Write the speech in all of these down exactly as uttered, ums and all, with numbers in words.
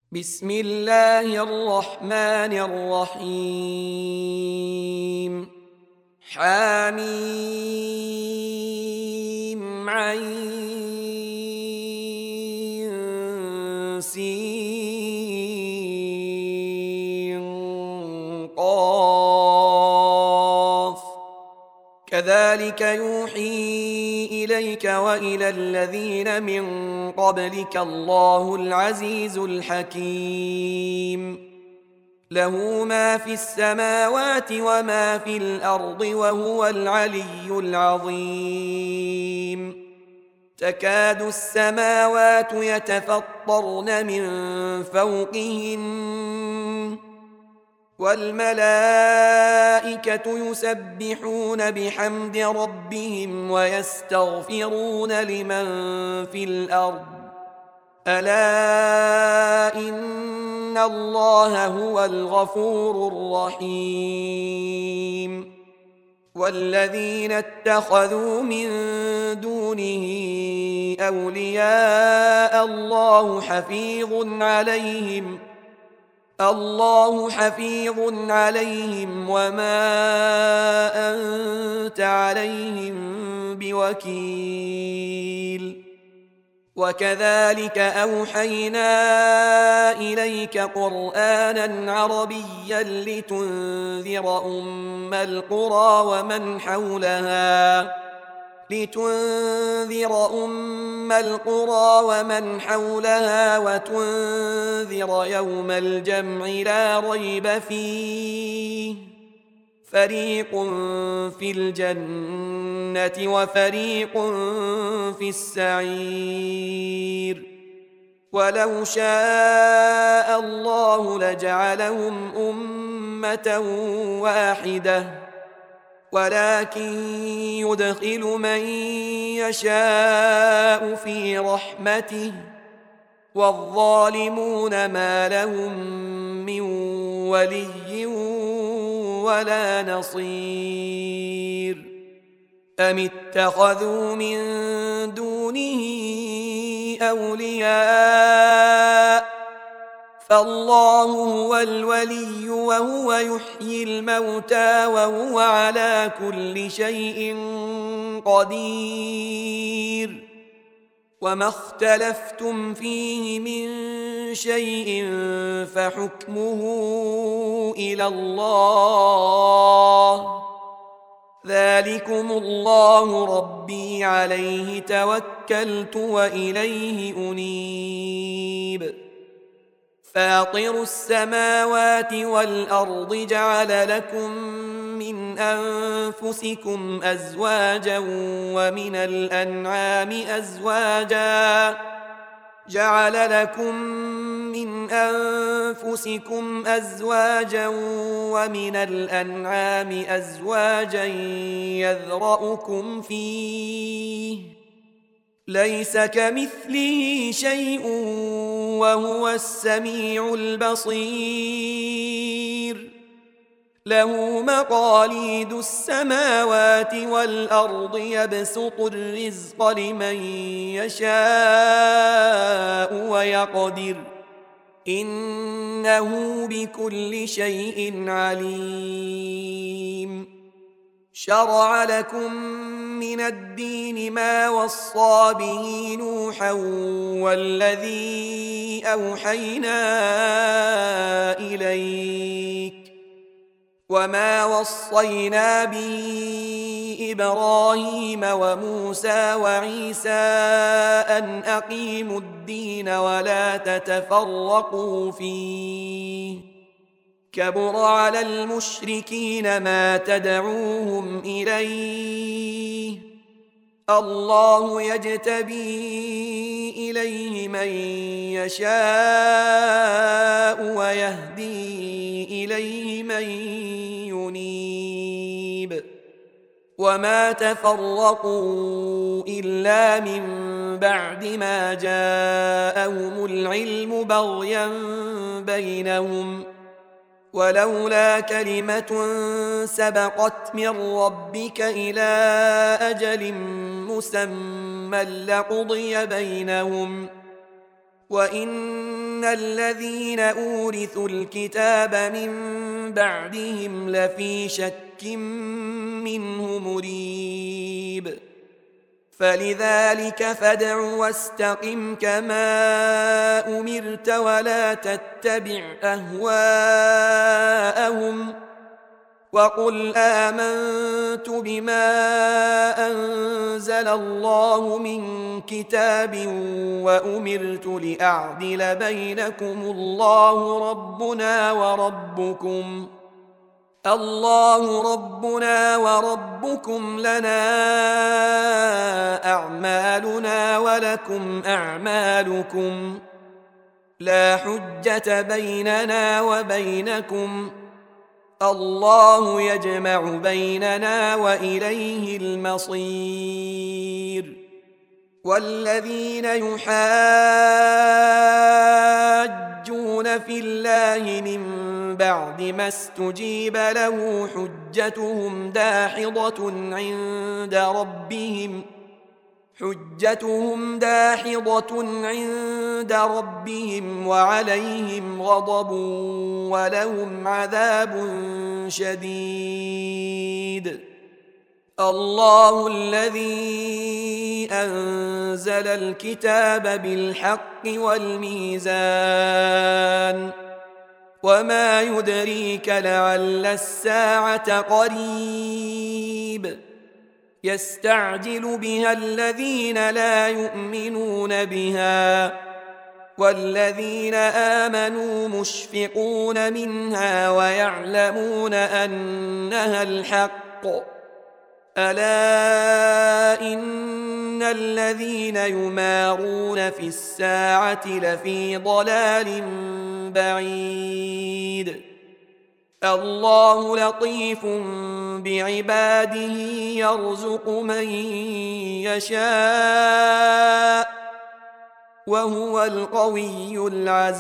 بسم الله الرحمن الرحيم. حميم عين سين قاف كذلك يوحي إليك وإلى الذين من قبلك الله العزيز الحكيم. له ما في السماوات وما في الأرض وهو العلي العظيم. تكاد السماوات يتفطرن من فوقهن والملائكة يسبحون بحمد ربهم ويستغفرون لمن في الأرض ألا إن الله هو الغفور الرحيم. والذين اتخذوا من دونه أولياء الله حفيظ عليهم الله حفيظ عليهم وما أنت عليهم بوكيل. وكذلك أوحينا إليك قرآنا عربيا لتنذر أم القرى ومن حولها لتنذر أم القرى ومن حولها وتنذر يوم الجمع لا ريب فيه فريق في الجنة وفريق في السعير. ولو شاء الله لجعلهم أمة واحدة ولكن يدخل من يشاء في رحمته والظالمون ما لهم من ولي ولا نصير. أم اتخذوا من دونه أولياء فالله هو الولي وهو يحيي الموتى وهو على كل شيء قدير. وما اختلفتم فيه من شيء فحكمه إلى الله ذلكم الله ربي عليه توكلت وإليه أنيب. فاطر السماوات والأرض جعل لكم من أنفسكم أزواجا ومن الأنعام أزواجا جعل لكم من أنفسكم أزواجا ومن الأنعام أزواجا يذرأكم فيه ليس كمثله شيء وهو السميع البصير. له مقاليد السماوات والأرض يبسط الرزق لمن يشاء ويقدر إنه بكل شيء عليم. شرع لكم من الدين ما وصى به نوحا والذي أوحينا إليك وما وصينا به إبراهيم وموسى وعيسى أن أقيموا الدين ولا تتفرقوا فيه كبر على المشركين ما تدعوهم إليه الله يجتبي إليه من يشاء ويهدي إليه من ينيب. وما تفرقوا إلا من بعد ما جاءهم العلم بغيا بينهم ولولا كلمة سبقت من ربك إلى أجل مسمى لقضي بينهم وإن الذين أورثوا الكتاب من بعدهم لفي شك منه مريب فلذلك فادع واستقم كما أمرت ولا تتبع أهواءهم وقل آمنت بما أنزل الله من كتاب وأمرت لأعدل بينكم الله ربنا وربكم الله ربنا وربكم لنا أعمالنا ولكم أعمالكم لا حجة بيننا وبينكم الله يجمع بيننا وإليه المصير والذين يحاجون في الله من بعد ما استجيب له حجتهم داحضة عند ربهم حجتهم داحضة عند ربهم وعليهم غضب ولهم عذاب شديد الله الذي أنزل الكتاب بالحق والميزان وما يدريك لعل الساعة قريب يستعجل بها الذين لا يؤمنون بها والذين آمنوا مشفقون منها ويعلمون أنها الحق ألا إن الذين يمارون في الساعة لفي ضلال بعيد الله لطيف بعباده يرزق من يشاء وهو القوي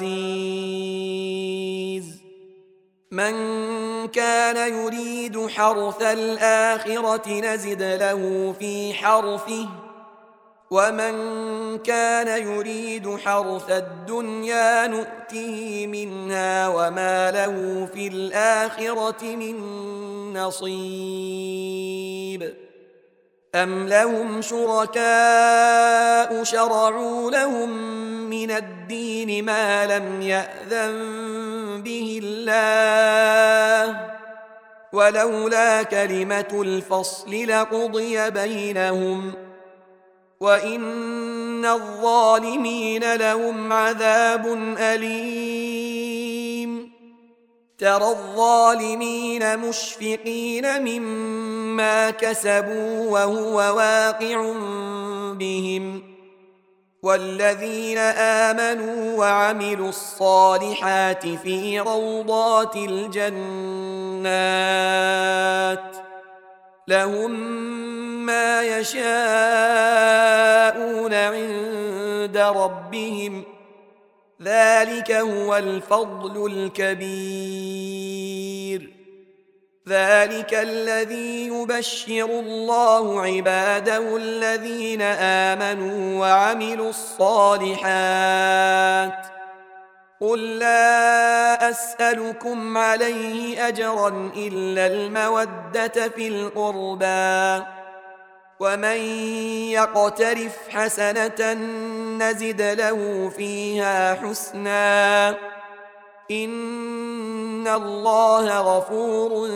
العزيز من كان يريد حرث الآخرة نزد له في حرثه ومن كان يريد حرث الدنيا نؤته منها وما له في الآخرة من نصيب أم لهم شركاء شرعوا لهم من الدين ما لم يأذن به الله ولولا كلمة الفصل لقضي بينهم وإن الظالمين لهم عذاب أليم ترى الظالمين مشفقين مما كسبوا وهو واقع بهم والذين آمنوا وعملوا الصالحات في روضات الجنات لهم ما يشاءون عند ربهم ذلك هو الفضل الكبير ذلك الذي يبشر الله عباده الذين آمنوا وعملوا الصالحات قل لا أسألكم عليه أجرا إلا المودة في القربى ومن يقترف حسنة نزد له فيها حسنا إن الله غفور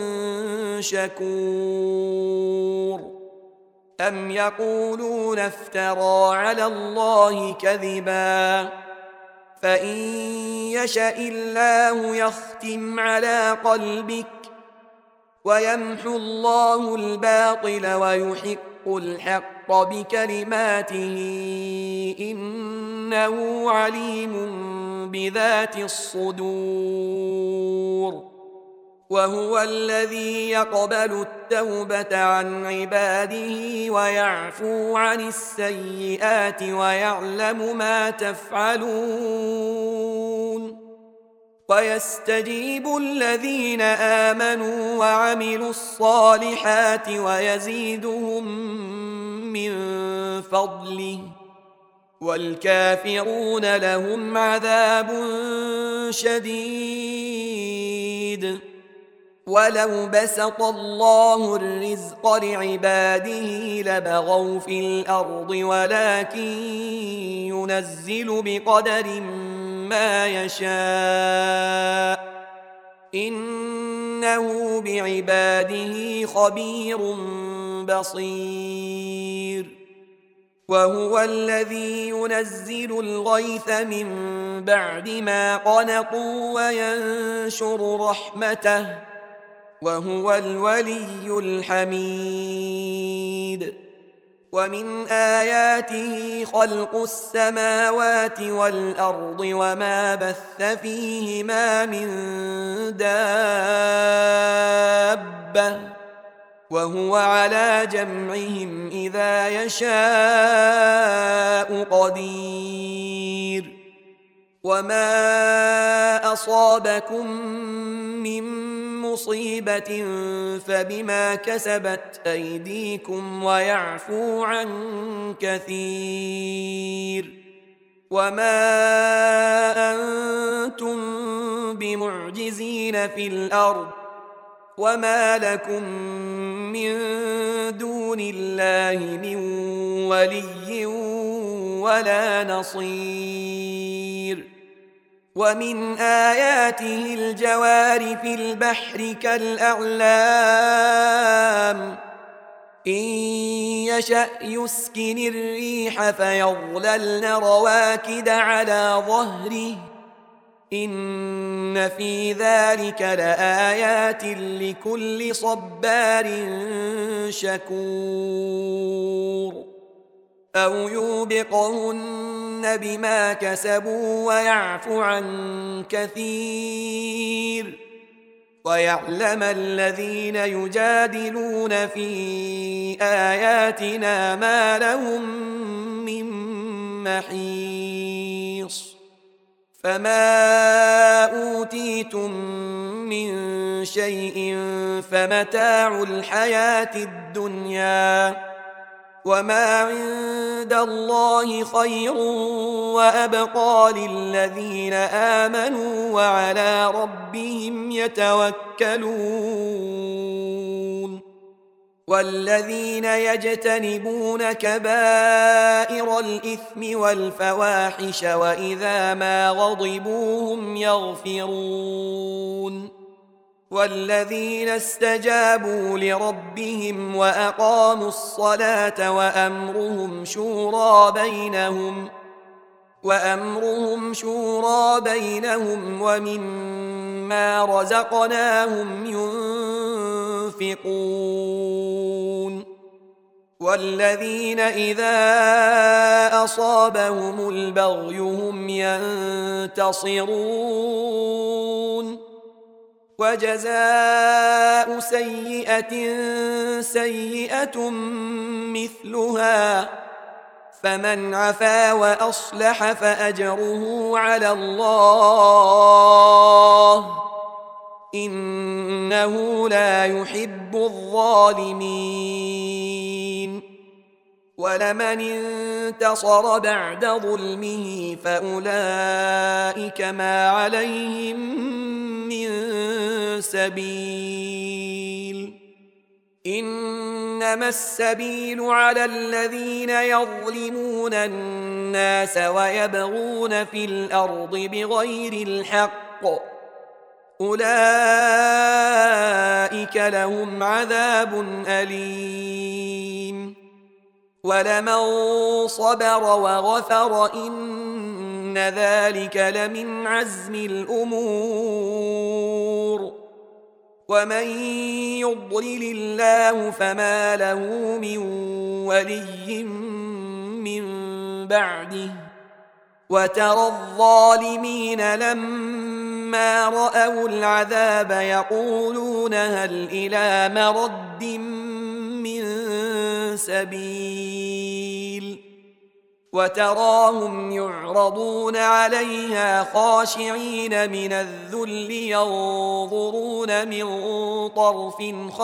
شكور أم يقولون افترى على الله كذبا فإن يشأ الله يختم على قلبك ويمحو الله الباطل ويحق الحق بكلماته إنه عليم بذات الصدور وهو الذي يقبل التوبة عن عباده ويعفو عن السيئات ويعلم ما تفعلون ويستجيب الذين آمنوا وعملوا الصالحات ويزيدهم من فضله والكافرون لهم عذاب شديد. ولو بسط الله الرزق لعباده لبغوا في الأرض ولكن ينزل بقدر ما يشاء إنه بعباده خبير بصير. وهو الذي ينزل الغيث من بعد ما قنطوا وينشر رحمته وهو الولي الحميد. ومن آياته خلق السماوات والأرض وما بث فيهما من دابة وهو على جمعهم إذا يشاء قدير. وما أصابكم من مصيبة فبما كسبت أيديكم ويعفو عن كثير. وما أنتم بمعجزين في الأرض وما لكم من دون الله من ولي ولا نصير. ومن آياته الجوار في البحر كالأعلام إن يشأ يسكن الريح فيظللن رواكد على ظهره إن في ذلك لآيات لكل صبار شكور. أو يوبقهن بما كسبوا ويعفو عن كثير ويعلم الذين يجادلون في آياتنا ما لهم من محيص. فما أوتيتم من شيء فمتاع الحياة الدنيا وما عند الله خير وأبقى للذين آمنوا وعلى ربهم يتوكلون. والذين يجتنبون كبائر الإثم والفواحش وإذا ما غضبوا هم يغفرون. والذين استجابوا لربهم وأقاموا الصلاة وأمرهم شورى بينهم وأمرهم شورى بينهم ومما رزقناهم ينفقون. والذين إذا أصابهم البغي هم ينتصرون. وجزاء سيئة سيئة مثلها فمن عفا وأصلح فأجره على الله إنه لا يحب الظالمين. ولمن انتصر بعد ظلمه فأولئك ما عليهم من سبيل. إنما السبيل على الذين يظلمون الناس ويبغون في الأرض بغير الحق أولئك لهم عذاب أليم. ولمن صبر وغفر إن ذلك لمن عزم الأمور. ومن يضلل الله فما له من ولي من بعده. وترى الظالمين لما رأوا العذاب يقولون هل إلى مرد من سبيل. وتراهم يعرضون عليها خاشعين من الذل ينظرون من طرف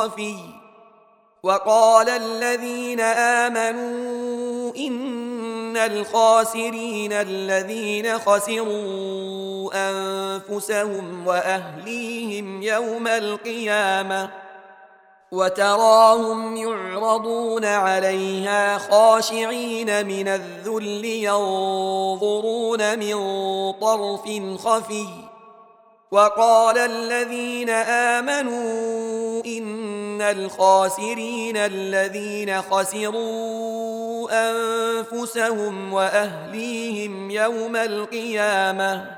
خفي. وقال الذين آمنوا إن الخاسرين الذين خسروا أنفسهم وأهليهم يوم القيامة وتراهم يعرضون عليها خاشعين من الذل ينظرون من طرف خفي وقال الذين آمنوا إن الخاسرين الذين خسروا أنفسهم وأهليهم يوم القيامة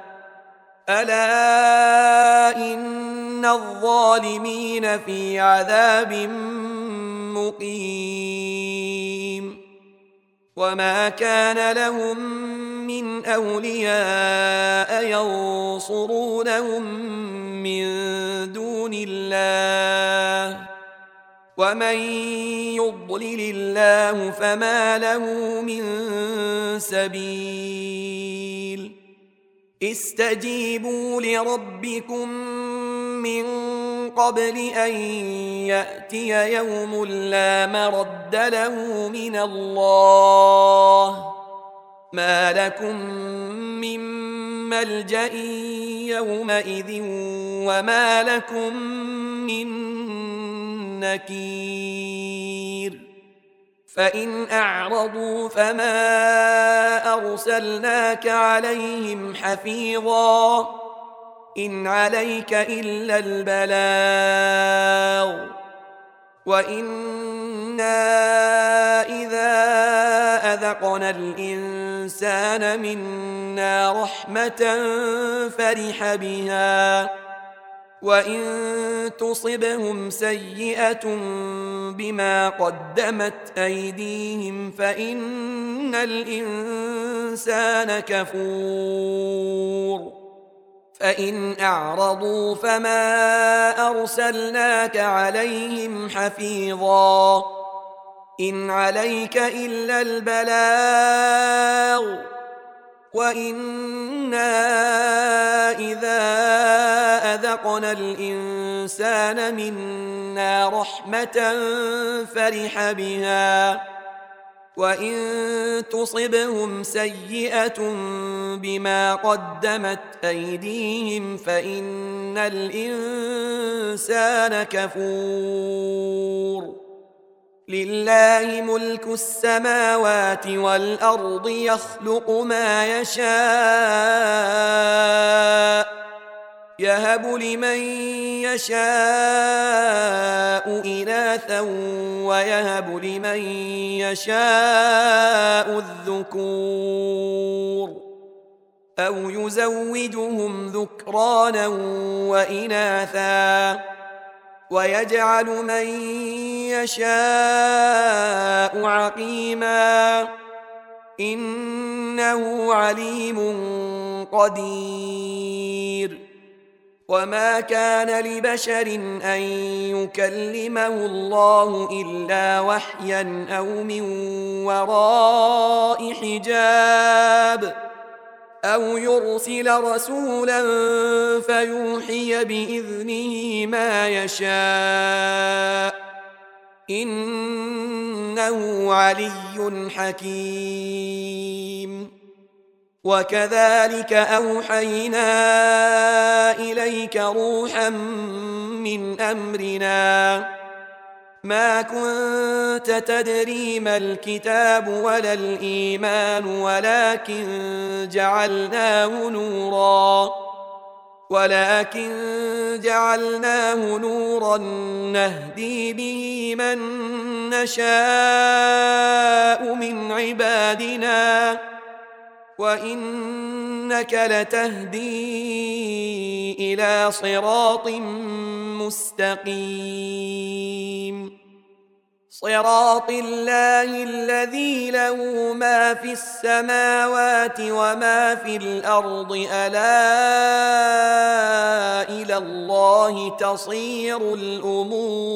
ألا إن الظالمين في عذاب مقيم وما كان لهم من أولياء ينصرونهم من دون الله ومن يضلل الله فما له من سبيل استجيبوا لربكم من قبل أن يأتي يوم لا مرد له من الله ما لكم من ملجأ يومئذ وما لكم من نكير فإن أعرضوا فما أرسلناك عليهم حفيظا إن عليك إلا البلاغ وإنا إذا أذقنا الإنسان منا رحمة فرح بها وإن تصبهم سيئة بما قدمت أيديهم فإن الإنسان كفور فإن أعرضوا فما أرسلناك عليهم حفيظا إن عليك إلا البلاغ وإنا إذا أذقنا الإنسان منا رحمة فرح بها وإن تصبهم سيئة بما قدمت أيديهم فإن الإنسان كفور لله ملك السماوات والأرض يخلق ما يشاء يهب لمن يشاء إناثا ويهب لمن يشاء الذكور أو يزوجهم ذكرانا وإناثا ويجعل من يشاء عقيما إنه عليم قدير وما كان لبشر أن يكلمه الله إلا وحيا أو من وراء حجاب أو يرسل رسولا فيوحي بإذنه ما يشاء إنه علي حكيم وكذلك أوحينا إليك روحا من أمرنا ما كنت تدري ما الكتاب ولا الإيمان ولكن جعلناه نورا ولكن جعلناه نورا نهدي به من نشاء من عبادنا وإنك لتهدي إلى صراط مستقيم صراط الله الذي له ما في السماوات وما في الأرض ألا إلى الله تصير الأمور